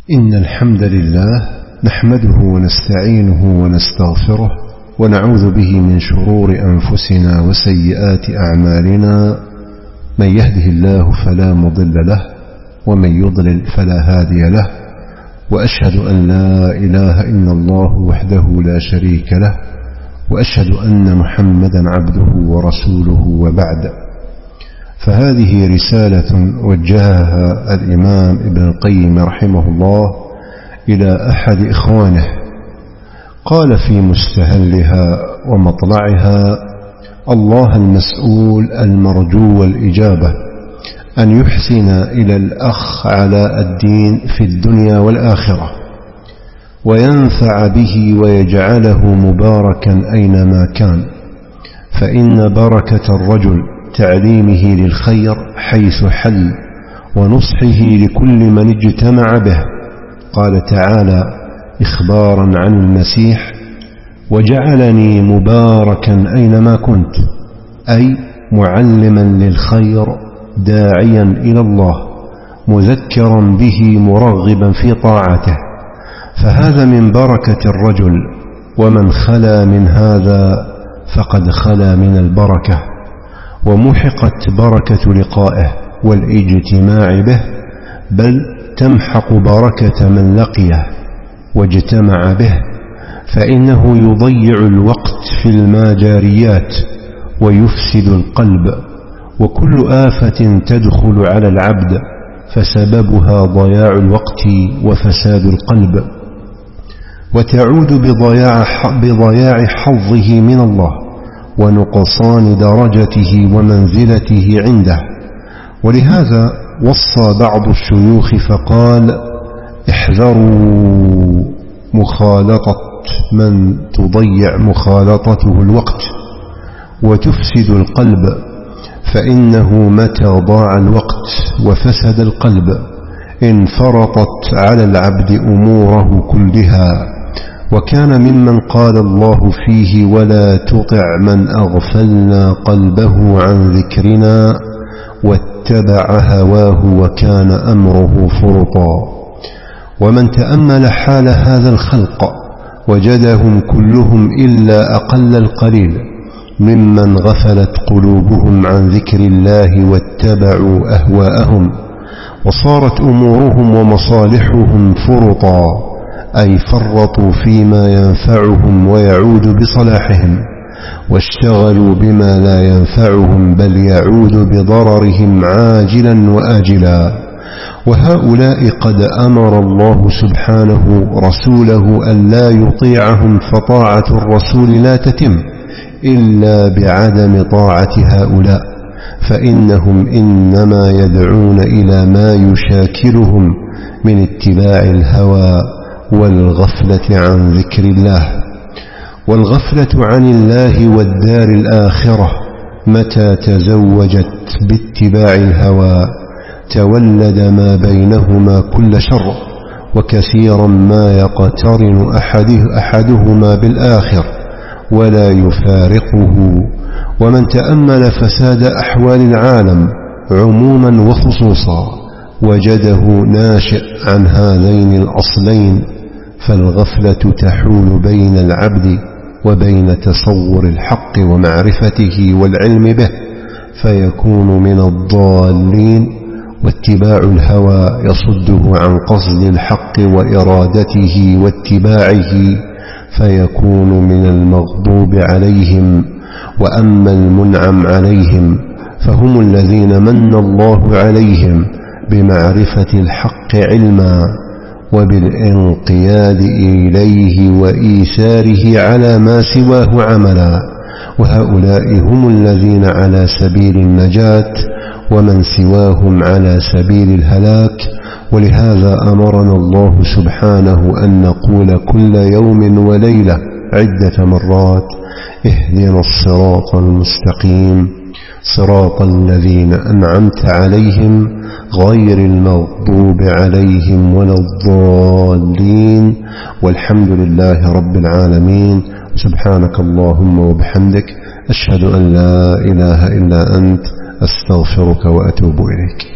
إن الحمد لله نحمده ونستعينه ونستغفره ونعوذ به من شرور أنفسنا وسيئات أعمالنا. من يهده الله فلا مضل له ومن يضلل فلا هادي له، وأشهد أن لا إله إلا الله وحده لا شريك له، وأشهد أن محمدا عبده ورسوله، وبعد. فهذه رسالة وجهها الإمام ابن القيم رحمه الله إلى أحد إخوانه، قال في مستهلها ومطلعها: الله المسؤول المرجو الإجابة أن يحسن إلى الأخ على الدين في الدنيا والآخرة، وينفع به ويجعله مباركا أينما كان، فإن بركة الرجل تعليمه للخير حيث حل، ونصحه لكل من اجتمع به. قال تعالى إخبارا عن المسيح: وجعلني مباركا أينما كنت، أي معلما للخير داعيا إلى الله مذكرا به مرغبا في طاعته. فهذا من بركة الرجل، ومن خلا من هذا فقد خلا من البركة، ومحقت بركة لقائه والاجتماع به، بل تمحق بركة من لقيه واجتمع به، فإنه يضيع الوقت في الماجاريات ويفسد القلب. وكل آفة تدخل على العبد فسببها ضياع الوقت وفساد القلب، وتعود بضياع حظه من الله ونقصان درجته ومنزلته عنده. ولهذا وصى بعض الشيوخ فقال: احذروا مخالطة من تضيع مخالطته الوقت وتفسد القلب، فإنه متى ضاع الوقت وفسد القلب انفرطت على العبد أموره كلها. وكان ممن قال الله فيه: ولا تطع من أغفلنا قلبه عن ذكرنا واتبع هواه وكان أمره فرطا. ومن تأمل حال هذا الخلق وجدهم كلهم إلا أقل القليل ممن غفلت قلوبهم عن ذكر الله واتبعوا أهواءهم، وصارت أمورهم ومصالحهم فرطا، أي فرطوا فيما ينفعهم ويعود بصلاحهم، واشتغلوا بما لا ينفعهم بل يعود بضررهم عاجلا وآجلا. وهؤلاء قد أمر الله سبحانه رسوله أن لا يطيعهم، فطاعة الرسول لا تتم إلا بعدم طاعة هؤلاء، فإنهم إنما يدعون إلى ما يشاكلهم من اتباع الهوى والغفلة عن ذكر الله. والغفلة عن الله والدار الآخرة متى تزوجت باتباع الهوى تولد ما بينهما كل شر، وكثيرا ما يقترن أحدهما بالآخر ولا يفارقه. ومن تأمل فساد أحوال العالم عموما وخصوصا وجده ناشئ عن هذين الأصلين، فالغفلة تحول بين العبد وبين تصور الحق ومعرفته والعلم به، فيكون من الضالين، واتباع الهوى يصده عن قصد الحق وإرادته واتباعه، فيكون من المغضوب عليهم. وأما المنعم عليهم فهم الذين من الله عليهم بمعرفة الحق علما وبالانقياد إليه وإيثاره على ما سواه عملا، وهؤلاء هم الذين على سبيل النجاة، ومن سواهم على سبيل الهلاك. ولهذا أمرنا الله سبحانه أن نقول كل يوم وليلة عدة مرات: اهدنا الصراط المستقيم صراط الذين أنعمت عليهم غير المغضوب عليهم ولا الضالين. والحمد لله رب العالمين. سبحانك اللهم وبحمدك، أشهد أن لا إله إلا أنت، أستغفرك وأتوب إليك.